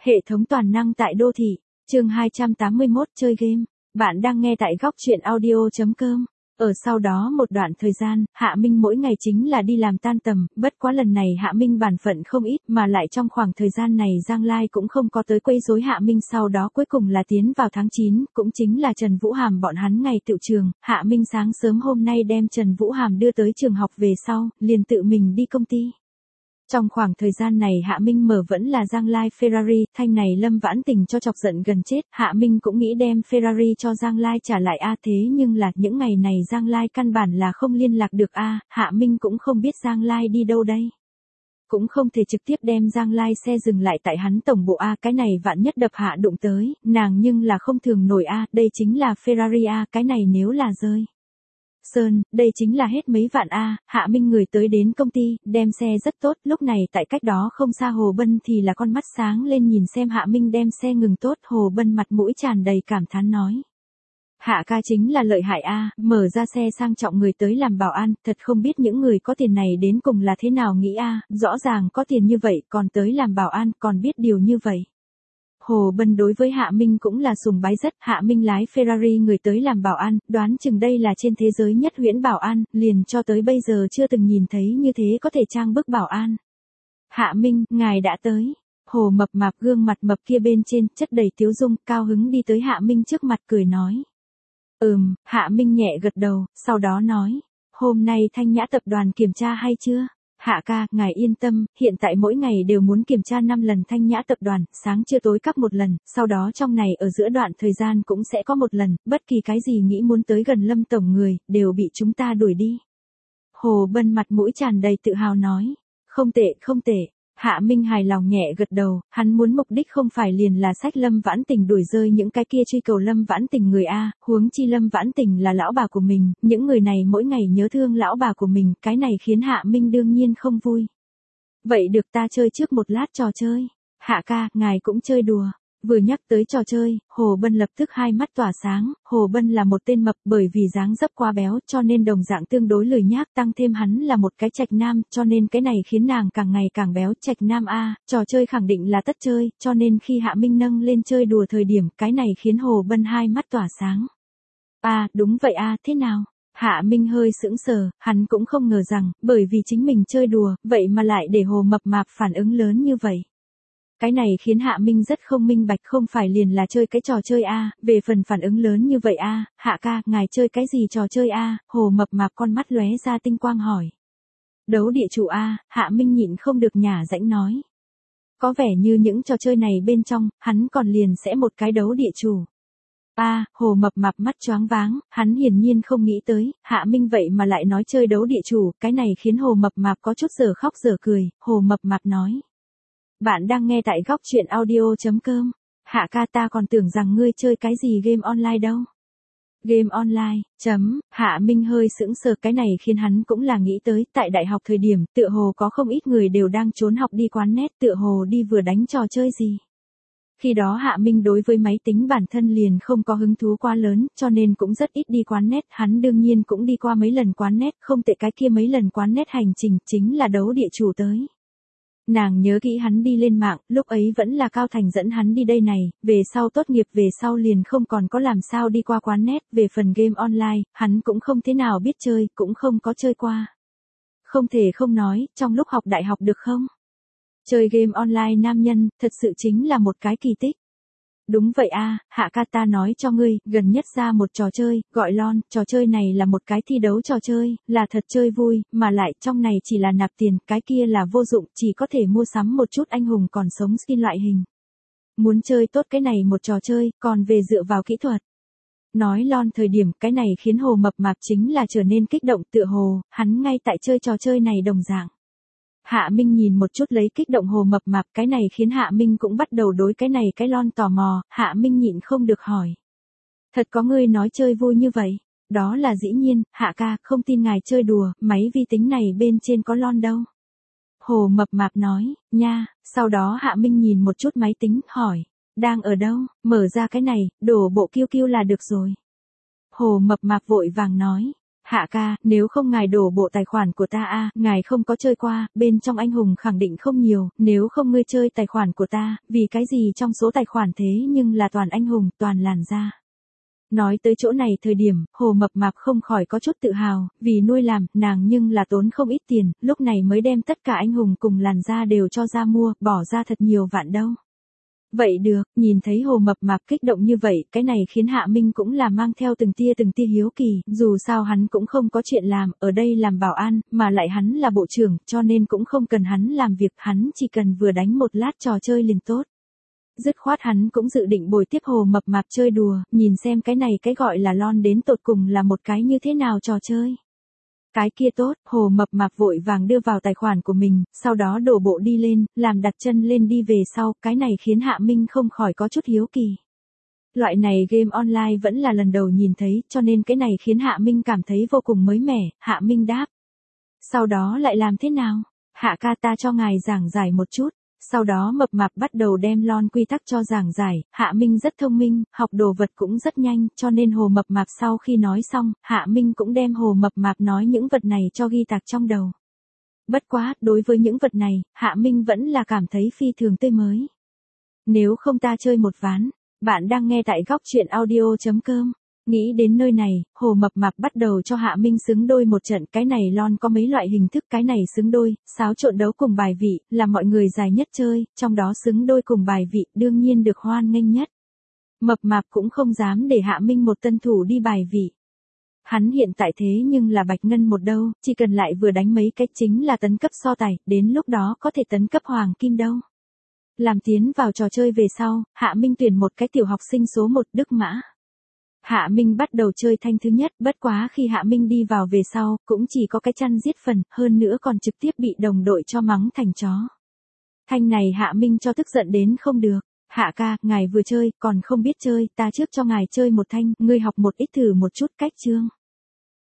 Hệ thống toàn năng tại đô thị, chương 281 chơi game. Bạn đang nghe tại góc truyện audio.com. Ở sau đó một đoạn thời gian, Hạ Minh mỗi ngày chính là đi làm tan tầm, bất quá lần này Hạ Minh bản phận không ít mà lại trong khoảng thời gian này Giang Lai cũng không có tới quấy rối Hạ Minh, sau đó cuối cùng là tiến vào tháng 9, cũng chính là Trần Vũ Hàm bọn hắn ngày tựu trường, Hạ Minh sáng sớm hôm nay đem Trần Vũ Hàm đưa tới trường học về sau, liền tự mình đi công ty. Trong khoảng thời gian này Hạ Minh mở vẫn là Giang Lai Ferrari, thanh này Lâm Vãn Tình cho chọc giận gần chết, Hạ Minh cũng nghĩ đem Ferrari cho Giang Lai trả lại thế nhưng là những ngày này Giang Lai căn bản là không liên lạc được Hạ Minh cũng không biết Giang Lai đi đâu đây. Cũng không thể trực tiếp đem Giang Lai xe dừng lại tại hắn tổng bộ cái này vạn nhất đập Hạ đụng tới, nàng nhưng là không thường nổi đây chính là Ferrari cái này nếu là rơi Sơn, đây chính là hết mấy vạn Hạ Minh người tới đến công ty, đem xe rất tốt, lúc này tại cách đó không xa Hồ Bân thì là con mắt sáng lên nhìn xem Hạ Minh đem xe ngừng tốt, Hồ Bân mặt mũi tràn đầy cảm thán nói. Hạ ca chính là lợi hại mở ra xe sang trọng người tới làm bảo an, thật không biết những người có tiền này đến cùng là thế nào nghĩ rõ ràng có tiền như vậy còn tới làm bảo an, còn biết điều như vậy. Hồ Bân đối với Hạ Minh cũng là sùng bái rất, Hạ Minh lái Ferrari người tới làm bảo an, đoán chừng đây là trên thế giới nhất huyễn bảo an, liền cho tới bây giờ chưa từng nhìn thấy như thế có thể trang bức bảo an. Hạ Minh, ngài đã tới. Hồ mập mạp gương mặt mập kia bên trên, chất đầy tiếu dung, cao hứng đi tới Hạ Minh trước mặt cười nói. Hạ Minh nhẹ gật đầu, sau đó nói, hôm nay Thanh Nhã tập đoàn kiểm tra hay chưa? Hạ ca, ngài yên tâm, hiện tại mỗi ngày đều muốn kiểm tra 5 lần Thanh Nhã tập đoàn, sáng trưa tối cấp một lần, sau đó trong này ở giữa đoạn thời gian cũng sẽ có một lần, bất kỳ cái gì nghĩ muốn tới gần Lâm tổng người, đều bị chúng ta đuổi đi. Hồ Bân mặt mũi tràn đầy tự hào nói, không tệ, không tệ. Hạ Minh hài lòng nhẹ gật đầu, hắn muốn mục đích không phải liền là sách Lâm Vãn Tình đuổi rơi những cái kia truy cầu Lâm Vãn Tình người huống chi Lâm Vãn Tình là lão bà của mình, những người này mỗi ngày nhớ thương lão bà của mình, cái này khiến Hạ Minh đương nhiên không vui. Vậy được, ta chơi trước một lát trò chơi. Hạ ca, ngài cũng chơi đùa. Vừa nhắc tới trò chơi, Hồ Bân lập tức hai mắt tỏa sáng, Hồ Bân là một tên mập bởi vì dáng dấp quá béo cho nên đồng dạng tương đối lười nhác, tăng thêm hắn là một cái trạch nam cho nên cái này khiến nàng càng ngày càng béo. Trạch nam trò chơi khẳng định là tất chơi, cho nên khi Hạ Minh nâng lên chơi đùa thời điểm cái này khiến Hồ Bân hai mắt tỏa sáng. Đúng vậy thế nào? Hạ Minh hơi sững sờ, hắn cũng không ngờ rằng, bởi vì chính mình chơi đùa, vậy mà lại để Hồ mập mạp phản ứng lớn như vậy. Cái này khiến Hạ Minh rất không minh bạch, không phải liền là chơi cái trò chơi về phần phản ứng lớn như vậy Hạ ca, ngài chơi cái gì trò chơi Hồ mập mạp con mắt lóe ra tinh quang hỏi. Đấu địa chủ Hạ Minh nhịn không được nhả rãnh nói. Có vẻ như những trò chơi này bên trong, hắn còn liền sẽ một cái đấu địa chủ. Hồ mập mạp mắt choáng váng, hắn hiển nhiên không nghĩ tới, Hạ Minh vậy mà lại nói chơi đấu địa chủ, cái này khiến Hồ mập mạp có chút dở khóc dở cười, Hồ mập mạp nói. Bạn đang nghe tại góc truyện audio.com. Hạ ca, ta còn tưởng rằng ngươi chơi cái gì game online đâu. Game online, Hạ Minh hơi sững sờ, cái này khiến hắn cũng là nghĩ tới, tại đại học thời điểm, tựa hồ có không ít người đều đang trốn học đi quán net, tựa hồ đi vừa đánh trò chơi gì. Khi đó Hạ Minh đối với máy tính bản thân liền không có hứng thú quá lớn, cho nên cũng rất ít đi quán net, hắn đương nhiên cũng đi qua mấy lần quán net, không tệ, cái kia mấy lần quán net hành trình chính là đấu địa chủ tới. Nàng nhớ kỹ hắn đi lên mạng, lúc ấy vẫn là Cao Thành dẫn hắn đi đây này, về sau tốt nghiệp về sau liền không còn có làm sao đi qua quán net, về phần game online, hắn cũng không thế nào biết chơi, cũng không có chơi qua. Không thể không nói, trong lúc học đại học được không? Chơi game online nam nhân, thật sự chính là một cái kỳ tích. Đúng vậy Hạ ca, ta nói cho ngươi, gần nhất ra một trò chơi, gọi LOL, trò chơi này là một cái thi đấu trò chơi, là thật chơi vui, mà lại trong này chỉ là nạp tiền, cái kia là vô dụng, chỉ có thể mua sắm một chút anh hùng còn sống skin loại hình. Muốn chơi tốt cái này một trò chơi, còn về dựa vào kỹ thuật. Nói LOL thời điểm, cái này khiến Hồ mập mạp chính là trở nên kích động, tựa hồ, hắn ngay tại chơi trò chơi này đồng dạng. Hạ Minh nhìn một chút lấy kích động Hồ mập mạp, cái này khiến Hạ Minh cũng bắt đầu đối cái này cái LOL tò mò, Hạ Minh nhịn không được hỏi. Thật có ngươi nói chơi vui như vậy? Đó là dĩ nhiên, Hạ ca, không tin ngài chơi đùa, máy vi tính này bên trên có LOL đâu. Hồ mập mạp nói, nha, sau đó Hạ Minh nhìn một chút máy tính, hỏi, đang ở đâu, mở ra cái này, đổ bộ QQ là được rồi. Hồ mập mạp vội vàng nói, Hạ ca, nếu không ngài đổ bộ tài khoản của ta ngài không có chơi qua, bên trong anh hùng khẳng định không nhiều, nếu không ngươi chơi tài khoản của ta, vì cái gì trong số tài khoản thế nhưng là toàn anh hùng, toàn làn da. Nói tới chỗ này thời điểm, Hồ Mập Mạp không khỏi có chút tự hào, vì nuôi làm, nàng nhưng là tốn không ít tiền, lúc này mới đem tất cả anh hùng cùng làn da đều cho ra mua, bỏ ra thật nhiều vạn đâu. Vậy được, nhìn thấy Hồ Mập Mạp kích động như vậy, cái này khiến Hạ Minh cũng là mang theo từng tia hiếu kỳ, dù sao hắn cũng không có chuyện làm, ở đây làm bảo an, mà lại hắn là bộ trưởng, cho nên cũng không cần hắn làm việc, hắn chỉ cần vừa đánh một lát trò chơi liền tốt. Dứt khoát hắn cũng dự định bồi tiếp Hồ Mập Mạp chơi đùa, nhìn xem cái này cái gọi là lon đến tột cùng là một cái như thế nào trò chơi. Cái kia tốt, Hồ Mập Mạp vội vàng đưa vào tài khoản của mình, sau đó đổ bộ đi lên, làm đặt chân lên đi về sau, cái này khiến Hạ Minh không khỏi có chút hiếu kỳ. Loại này game online vẫn là lần đầu nhìn thấy, cho nên cái này khiến Hạ Minh cảm thấy vô cùng mới mẻ, Hạ Minh đáp. Sau đó lại làm thế nào? Hạ ca ta cho ngài giảng giải một chút. Sau đó Mập Mạp bắt đầu đem lon quy tắc cho giảng giải, Hạ Minh rất thông minh, học đồ vật cũng rất nhanh, cho nên Hồ Mập Mạp sau khi nói xong, Hạ Minh cũng đem Hồ Mập Mạp nói những vật này cho ghi tạc trong đầu. Bất quá, đối với những vật này, Hạ Minh vẫn là cảm thấy phi thường tươi mới. Nếu không ta chơi một ván, bạn đang nghe tại góc truyện audio.com. Nghĩ đến nơi này, Hồ Mập Mạp bắt đầu cho Hạ Minh xứng đôi một trận, cái này lon có mấy loại hình thức, cái này xứng đôi, xáo trộn đấu cùng bài vị, là mọi người dài nhất chơi, trong đó xứng đôi cùng bài vị đương nhiên được hoan nghênh nhất. Mập Mạp cũng không dám để Hạ Minh một tân thủ đi bài vị. Hắn hiện tại thế nhưng là bạch ngân một đâu, chỉ cần lại vừa đánh mấy cách chính là tấn cấp so tài, đến lúc đó có thể tấn cấp hoàng kim đâu. Làm tiến vào trò chơi về sau, Hạ Minh tuyển một cái tiểu học sinh số 1 Đức Mã. Hạ Minh bắt đầu chơi thanh thứ nhất, bất quá khi Hạ Minh đi vào về sau, cũng chỉ có cái chăn giết phần, hơn nữa còn trực tiếp bị đồng đội cho mắng thành chó. Thanh này Hạ Minh cho tức giận đến không được. Hạ ca, ngài vừa chơi, còn không biết chơi, ta trước cho ngài chơi một thanh, ngươi học một ít thử một chút cách chương.